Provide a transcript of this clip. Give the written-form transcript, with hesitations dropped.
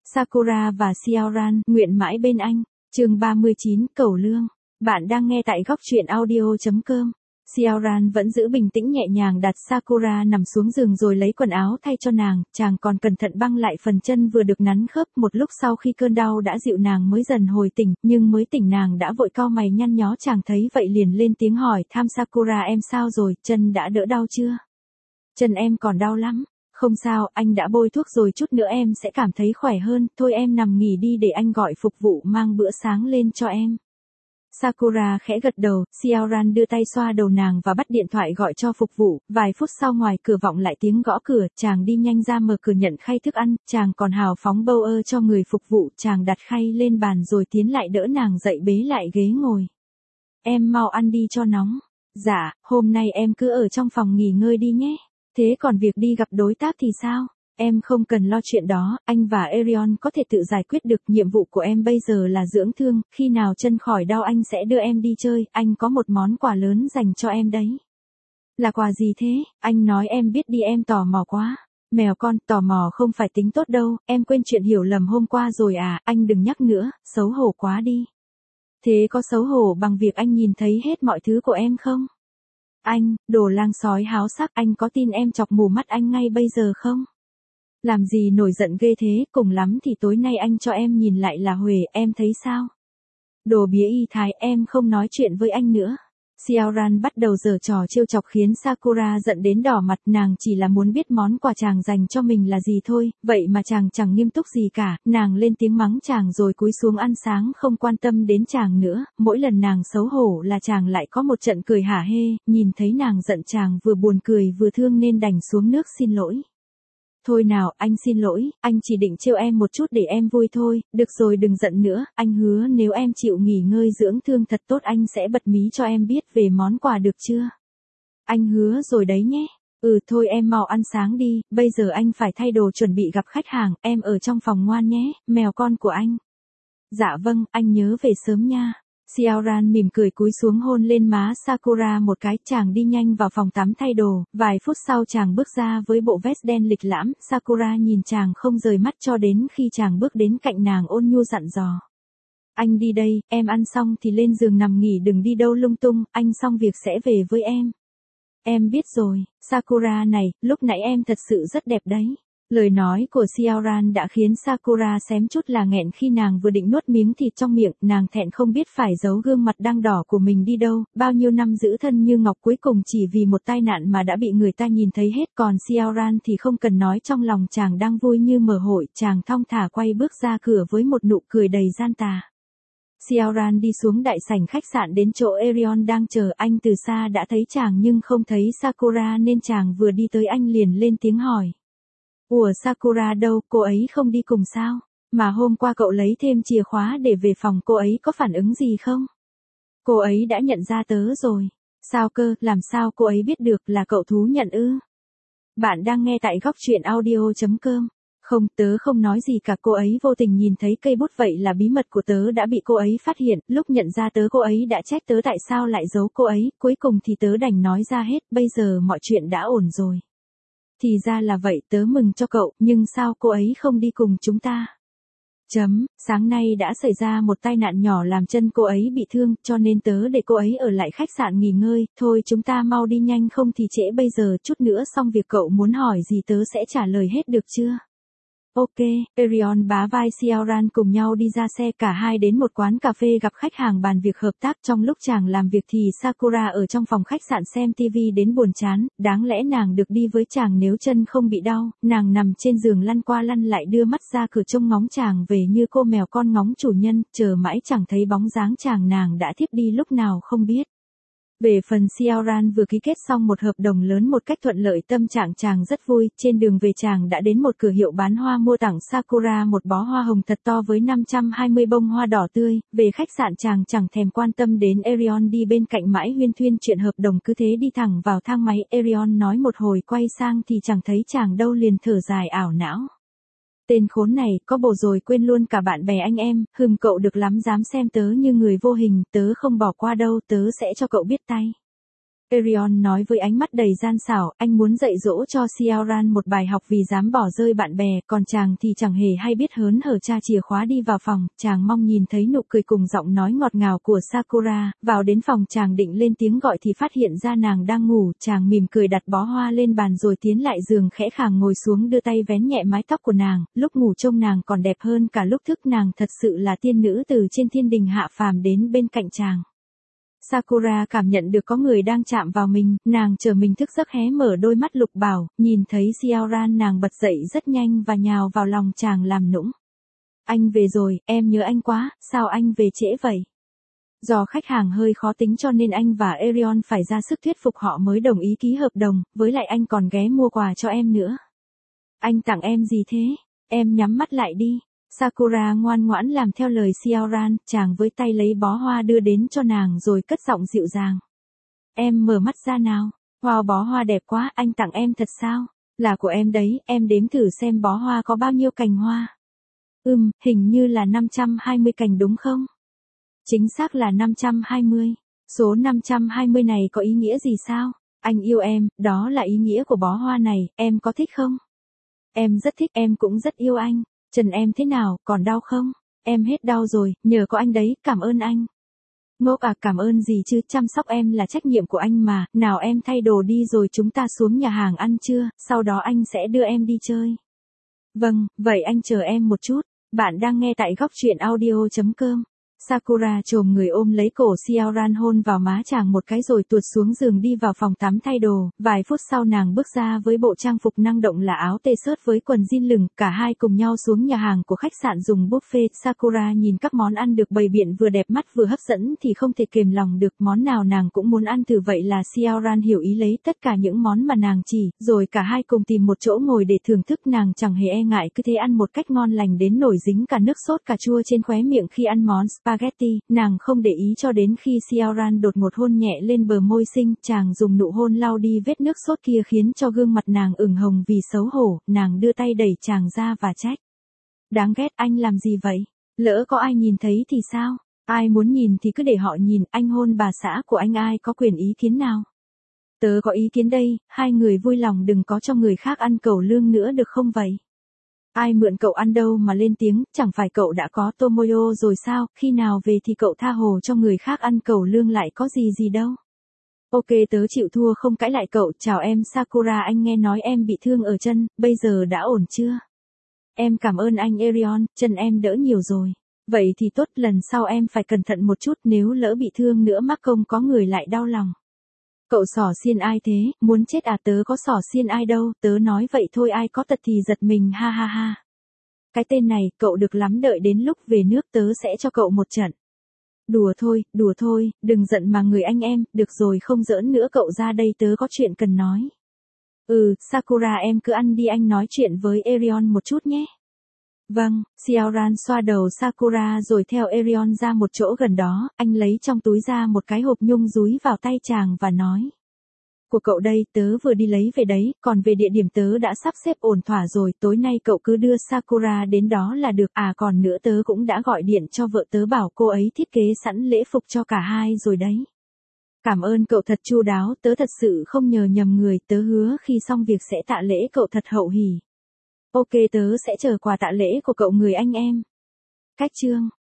Sakura và Xiaoran, nguyện mãi bên anh. Chương 39, Cẩu Lương. Bạn đang nghe tại góc truyện audio.com. Xiaoran vẫn giữ bình tĩnh nhẹ nhàng đặt Sakura nằm xuống giường rồi lấy quần áo thay cho nàng, chàng còn cẩn thận băng lại phần chân vừa được nắn khớp. Một lúc sau khi cơn đau đã dịu nàng mới dần hồi tỉnh, nhưng mới tỉnh nàng đã vội cau mày nhăn nhó. Chàng thấy vậy liền lên tiếng hỏi thăm Sakura, em sao rồi, chân đã đỡ đau chưa? Chân em còn đau lắm. Không sao, anh đã bôi thuốc rồi, chút nữa em sẽ cảm thấy khỏe hơn, thôi em nằm nghỉ đi để anh gọi phục vụ mang bữa sáng lên cho em. Sakura khẽ gật đầu, Xiaoran đưa tay xoa đầu nàng và bắt điện thoại gọi cho phục vụ. Vài phút sau ngoài cửa vọng lại tiếng gõ cửa, chàng đi nhanh ra mở cửa nhận khay thức ăn, chàng còn hào phóng bâu ơ cho người phục vụ. Chàng đặt khay lên bàn rồi tiến lại đỡ nàng dậy bế lại ghế ngồi. Em mau ăn đi cho nóng. Dạ, hôm nay em cứ ở trong phòng nghỉ ngơi đi nhé. Thế còn việc đi gặp đối tác thì sao? Em không cần lo chuyện đó, anh và Erion có thể tự giải quyết được. Nhiệm vụ của em bây giờ là dưỡng thương, khi nào chân khỏi đau anh sẽ đưa em đi chơi, anh có một món quà lớn dành cho em đấy. Là quà gì thế? Anh nói em biết đi, em tò mò quá. Mèo con, tò mò không phải tính tốt đâu, em quên chuyện hiểu lầm hôm qua rồi à, anh đừng nhắc nữa, xấu hổ quá đi. Thế có xấu hổ bằng việc anh nhìn thấy hết mọi thứ của em không? Anh, đồ lang sói háo sắc, anh có tin em chọc mù mắt anh ngay bây giờ không? Làm gì nổi giận ghê thế, cùng lắm thì tối nay anh cho em nhìn lại là huề, em thấy sao? Đồ bía y thái, em không nói chuyện với anh nữa. Xiaoran bắt đầu giở trò trêu chọc khiến Sakura giận đến đỏ mặt. Nàng chỉ là muốn biết món quà chàng dành cho mình là gì thôi, vậy mà chàng chẳng nghiêm túc gì cả. Nàng lên tiếng mắng chàng rồi cúi xuống ăn sáng không quan tâm đến chàng nữa. Mỗi lần nàng xấu hổ là chàng lại có một trận cười hả hê. Nhìn thấy nàng giận chàng vừa buồn cười vừa thương nên đành xuống nước xin lỗi. Thôi nào, anh xin lỗi, anh chỉ định trêu em một chút để em vui thôi, được rồi đừng giận nữa, anh hứa nếu em chịu nghỉ ngơi dưỡng thương thật tốt anh sẽ bật mí cho em biết về món quà được chưa? Anh hứa rồi đấy nhé. Thôi em mau ăn sáng đi, bây giờ anh phải thay đồ chuẩn bị gặp khách hàng, em ở trong phòng ngoan nhé, mèo con của anh. Dạ vâng, anh nhớ về sớm nha. Xiaoran mỉm cười cúi xuống hôn lên má Sakura một cái, chàng đi nhanh vào phòng tắm thay đồ, vài phút sau chàng bước ra với bộ vest đen lịch lãm, Sakura nhìn chàng không rời mắt cho đến khi chàng bước đến cạnh nàng ôn nhu dặn dò. Anh đi đây, em ăn xong thì lên giường nằm nghỉ đừng đi đâu lung tung, anh xong việc sẽ về với em. Em biết rồi, Sakura này, lúc nãy em thật sự rất đẹp đấy. Lời nói của Xiaoran đã khiến Sakura xém chút là nghẹn khi nàng vừa định nuốt miếng thịt trong miệng, nàng thẹn không biết phải giấu gương mặt đang đỏ của mình đi đâu, bao nhiêu năm giữ thân như ngọc cuối cùng chỉ vì một tai nạn mà đã bị người ta nhìn thấy hết, còn Xiaoran thì không cần nói trong lòng chàng đang vui như mở hội, chàng thong thả quay bước ra cửa với một nụ cười đầy gian tà. Xiaoran đi xuống đại sảnh khách sạn đến chỗ Erion đang chờ, anh từ xa đã thấy chàng nhưng không thấy Sakura nên chàng vừa đi tới anh liền lên tiếng hỏi. Ủa Sakura đâu, cô ấy không đi cùng sao? Mà hôm qua cậu lấy thêm chìa khóa để về phòng, cô ấy có phản ứng gì không? Cô ấy đã nhận ra tớ rồi. Sao cơ, làm sao cô ấy biết được là cậu thú nhận ư? Bạn đang nghe tại góc truyện audio.com. Không, tớ không nói gì cả, cô ấy vô tình nhìn thấy cây bút, vậy là bí mật của tớ đã bị cô ấy phát hiện, lúc nhận ra tớ cô ấy đã trách tớ tại sao lại giấu cô ấy, cuối cùng thì tớ đành nói ra hết, bây giờ mọi chuyện đã ổn rồi. Thì ra là vậy, tớ mừng cho cậu, nhưng sao cô ấy không đi cùng chúng ta? Sáng nay đã xảy ra một tai nạn nhỏ làm chân cô ấy bị thương, cho nên tớ để cô ấy ở lại khách sạn nghỉ ngơi, thôi chúng ta mau đi nhanh không thì trễ, bây giờ chút nữa xong việc cậu muốn hỏi gì tớ sẽ trả lời hết được chưa? Ok, Erion bá vai Xiaoran cùng nhau đi ra xe, cả hai đến một quán cà phê gặp khách hàng bàn việc hợp tác. Trong lúc chàng làm việc thì Sakura ở trong phòng khách sạn xem TV đến buồn chán, đáng lẽ nàng được đi với chàng nếu chân không bị đau, nàng nằm trên giường lăn qua lăn lại đưa mắt ra cửa trông ngóng chàng về như cô mèo con ngóng chủ nhân, chờ mãi chẳng thấy bóng dáng chàng, nàng đã thiếp đi lúc nào không biết. Về phần Xiaoran vừa ký kết xong một hợp đồng lớn một cách thuận lợi, tâm trạng chàng rất vui, trên đường về chàng đã đến một cửa hiệu bán hoa mua tặng Sakura một bó hoa hồng thật to với 520 bông hoa đỏ tươi, về khách sạn chàng chẳng thèm quan tâm đến Erion đi bên cạnh mãi huyên thuyên chuyện hợp đồng, cứ thế đi thẳng vào thang máy. Erion nói một hồi quay sang thì chẳng thấy chàng đâu liền thở dài ảo não. Tên khốn này, có bồ rồi quên luôn cả bạn bè anh em, cậu được lắm, dám xem tớ như người vô hình, tớ không bỏ qua đâu, tớ sẽ cho cậu biết tay. Erion nói với ánh mắt đầy gian xảo, anh muốn dạy dỗ cho Xiaoran một bài học vì dám bỏ rơi bạn bè, còn chàng thì chẳng hề hay biết hớn hở tra chìa khóa đi vào phòng, chàng mong nhìn thấy nụ cười cùng giọng nói ngọt ngào của Sakura, vào đến phòng chàng định lên tiếng gọi thì phát hiện ra nàng đang ngủ, chàng mỉm cười đặt bó hoa lên bàn rồi tiến lại giường khẽ khàng ngồi xuống đưa tay vén nhẹ mái tóc của nàng, lúc ngủ trông nàng còn đẹp hơn cả lúc thức, nàng thật sự là tiên nữ từ trên thiên đình hạ phàm đến bên cạnh chàng. Sakura cảm nhận được có người đang chạm vào mình, nàng chờ mình thức giấc hé mở đôi mắt lục bảo, nhìn thấy Xiaoran nàng bật dậy rất nhanh và nhào vào lòng chàng làm nũng. Anh về rồi, em nhớ anh quá, sao anh về trễ vậy? Do khách hàng hơi khó tính cho nên anh và Erion phải ra sức thuyết phục họ mới đồng ý ký hợp đồng, với lại anh còn ghé mua quà cho em nữa. Anh tặng em gì thế? Em nhắm mắt lại đi. Sakura ngoan ngoãn làm theo lời Xiaoran, chàng với tay lấy bó hoa đưa đến cho nàng rồi cất giọng dịu dàng. Em mở mắt ra nào. Wow, bó hoa đẹp quá, anh tặng em thật sao? Là của em đấy, em đếm thử xem bó hoa có bao nhiêu cành hoa. Hình như là 520 cành đúng không? Chính xác là 520. Số 520 này có ý nghĩa gì sao? Anh yêu em, đó là ý nghĩa của bó hoa này, em có thích không? Em rất thích, em cũng rất yêu anh. Chân em thế nào, còn đau không? Em hết đau rồi, nhờ có anh đấy, cảm ơn anh. Ngốc à, cảm ơn gì chứ, chăm sóc em là trách nhiệm của anh mà, nào em thay đồ đi rồi chúng ta xuống nhà hàng ăn trưa, sau đó anh sẽ đưa em đi chơi. Vâng, vậy anh chờ em một chút, bạn đang nghe tại góc truyện audio.com. Sakura chồm người ôm lấy cổ Xiaoran hôn vào má chàng một cái rồi tuột xuống giường đi vào phòng tắm thay đồ, vài phút sau nàng bước ra với bộ trang phục năng động là áo t-shirt với quần jean lửng, cả hai cùng nhau xuống nhà hàng của khách sạn dùng buffet. Sakura nhìn các món ăn được bày biện vừa đẹp mắt vừa hấp dẫn thì không thể kềm lòng được, món nào nàng cũng muốn ăn thử, vậy là Xiaoran hiểu ý lấy tất cả những món mà nàng chỉ, rồi cả hai cùng tìm một chỗ ngồi để thưởng thức, nàng chẳng hề e ngại cứ thế ăn một cách ngon lành đến nổi dính cả nước sốt cà chua trên khóe miệng khi ăn món spaghetti, nàng không để ý cho đến khi Xiaoran đột ngột hôn nhẹ lên bờ môi xinh, chàng dùng nụ hôn lau đi vết nước sốt kia khiến cho gương mặt nàng ửng hồng vì xấu hổ, nàng đưa tay đẩy chàng ra và trách. Đáng ghét, anh làm gì vậy? Lỡ có ai nhìn thấy thì sao? Ai muốn nhìn thì cứ để họ nhìn, anh hôn bà xã của anh ai có quyền ý kiến nào? Tớ có ý kiến đây, hai người vui lòng đừng có cho người khác ăn cẩu lương nữa được không vậy? Ai mượn cậu ăn đâu mà lên tiếng, chẳng phải cậu đã có Tomoyo rồi sao, khi nào về thì cậu tha hồ cho người khác ăn cẩu lương lại có gì đâu. Ok, tớ chịu thua không cãi lại cậu, chào em Sakura, anh nghe nói em bị thương ở chân, bây giờ đã ổn chưa? Em cảm ơn anh Erion, chân em đỡ nhiều rồi. Vậy thì tốt, lần sau em phải cẩn thận một chút, nếu lỡ bị thương nữa mắc công có người lại đau lòng. Cậu xỏ xiên ai thế, muốn chết à? Tớ có xỏ xiên ai đâu, tớ nói vậy thôi, ai có tật thì giật mình, ha ha ha. Cái tên này, cậu được lắm, đợi đến lúc về nước tớ sẽ cho cậu một trận. Đùa thôi, đừng giận mà người anh em, được rồi không giỡn nữa, cậu ra đây tớ có chuyện cần nói. Sakura em cứ ăn đi, anh nói chuyện với Erion một chút nhé. Vâng, Xiaoran xoa đầu Sakura rồi theo Erion ra một chỗ gần đó, anh lấy trong túi ra một cái hộp nhung dúi vào tay chàng và nói. Của cậu đây, tớ vừa đi lấy về đấy, còn về địa điểm tớ đã sắp xếp ổn thỏa rồi, tối nay cậu cứ đưa Sakura đến đó là được, à còn nữa tớ cũng đã gọi điện cho vợ tớ bảo cô ấy thiết kế sẵn lễ phục cho cả hai rồi đấy. Cảm ơn cậu thật chu đáo, tớ thật sự không nhờ nhầm người, tớ hứa khi xong việc sẽ tạ lễ cậu thật hậu hỉ. Ok, tớ sẽ chờ quà tạ lễ của cậu người anh em. Cách chương